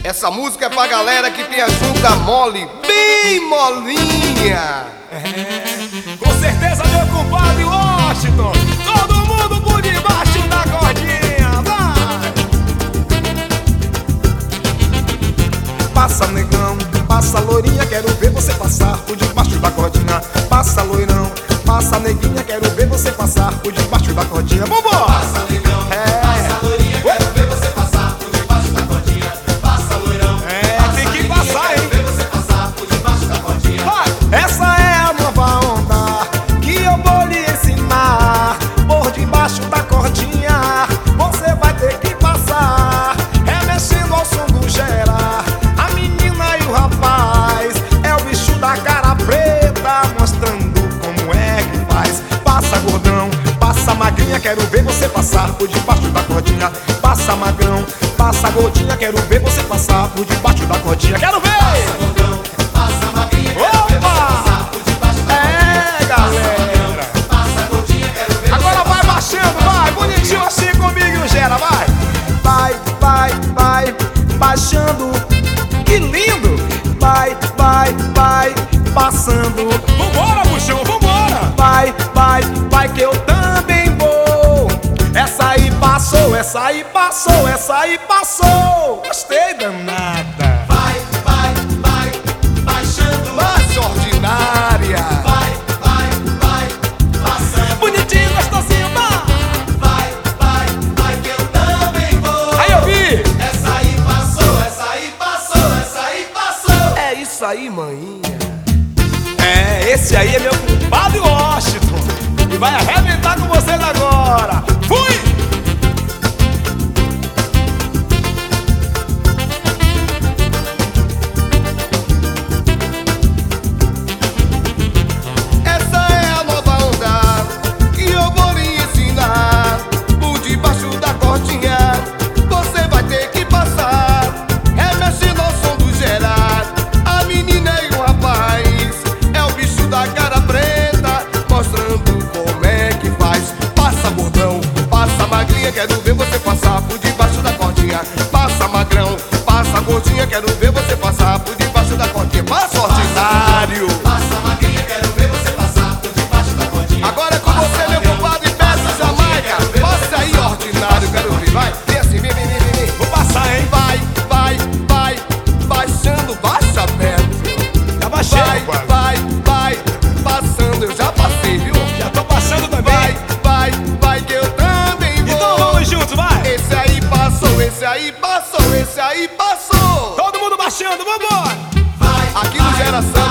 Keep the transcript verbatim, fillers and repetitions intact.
Essa música é pra galera que tem a junta mole, bem molinha. É, com certeza, meu compadre Washington. Todo mundo por debaixo da cordinha, vai! Passa, negão, passa, loirinha, quero ver você passar por debaixo da cordinha. Passa, loirão, passa, neguinha, quero ver você passar por debaixo da cordinha. Vambora! Passa, negão, é. passa, loirinha, quero ver você passar por debaixo da cordinha. Passa, loirão, é, passa, tem que neguinha, passar, quero hein? ver você passar por debaixo da cordinha. Vai! Essa é a nova onda que eu vou lhe ensinar. Por debaixo da cordinha você vai ter que passar, remexendo ao som do gera. A menina e o rapaz é o bicho da cara preta, mostrando como é que faz. Passa, gordão, passa, magrinha, quero ver você passar por debaixo da cordinha. Passa, magrão, passa, gordinha, quero ver você passar por debaixo da cordinha. Quero ver! Passa, gordão, passa, magrinha, quero ver você passar por debaixo da É, galera! Passa, gordinha, quero ver Agora você vai passar baixando, vai, bonitinho assim comigo, e Gera, vai! Vai, vai, vai, baixando, que lindo! Vai, vai, vai, passando. Vambora, buchão, vambora! Vai, vai, vai que eu também vou. Essa aí passou, essa aí passou, essa aí passou. Gostei danada. Vai, vai, vai, baixando. Mas ordinária. Vai, vai, vai, passando. Bonitinho, gostosinho, vai. Vai, vai, vai que eu também vou. Aí eu vi. Essa aí passou, essa aí passou, essa aí passou. É isso aí, maninha. É, esse aí é meu compadre Washington e vai arrebentar com vocês agora. Fui! Essa é a nova onda que eu vou lhe ensinar. Por debaixo da cordinha você vai ter que passar, remexendo ao som do gerar. A menina e o rapaz é o bicho da cara preta, mostrando como é que faz. Passa, gordão, passa, magrinha, quero ver você passar por debaixo da cordinha. Passa, magrão, passa, gordinha, quero ver você passar por debaixo da cordinha. Passa, ordinário. Passa, magrinha, quero ver você passar por debaixo da cordinha. Agora é com você, meu compadre, peça Jamaica. Passa aí, ordinário, quero ver, vai. Vem assim, vem, vem, vem, vem, vem. Vou passar, hein? Vai, vai, vai, baixando, baixa perto. Já baixei, Vai, compadre. vai, vai, passando, eu já passei, viu? Já tô passando também. Vai, vai, vai, que eu também vou. Então vamos juntos, vai! Esse aí passou, esse aí passou, esse aí passou. Todo mundo baixando, vambora! Vai, Aqui no Geração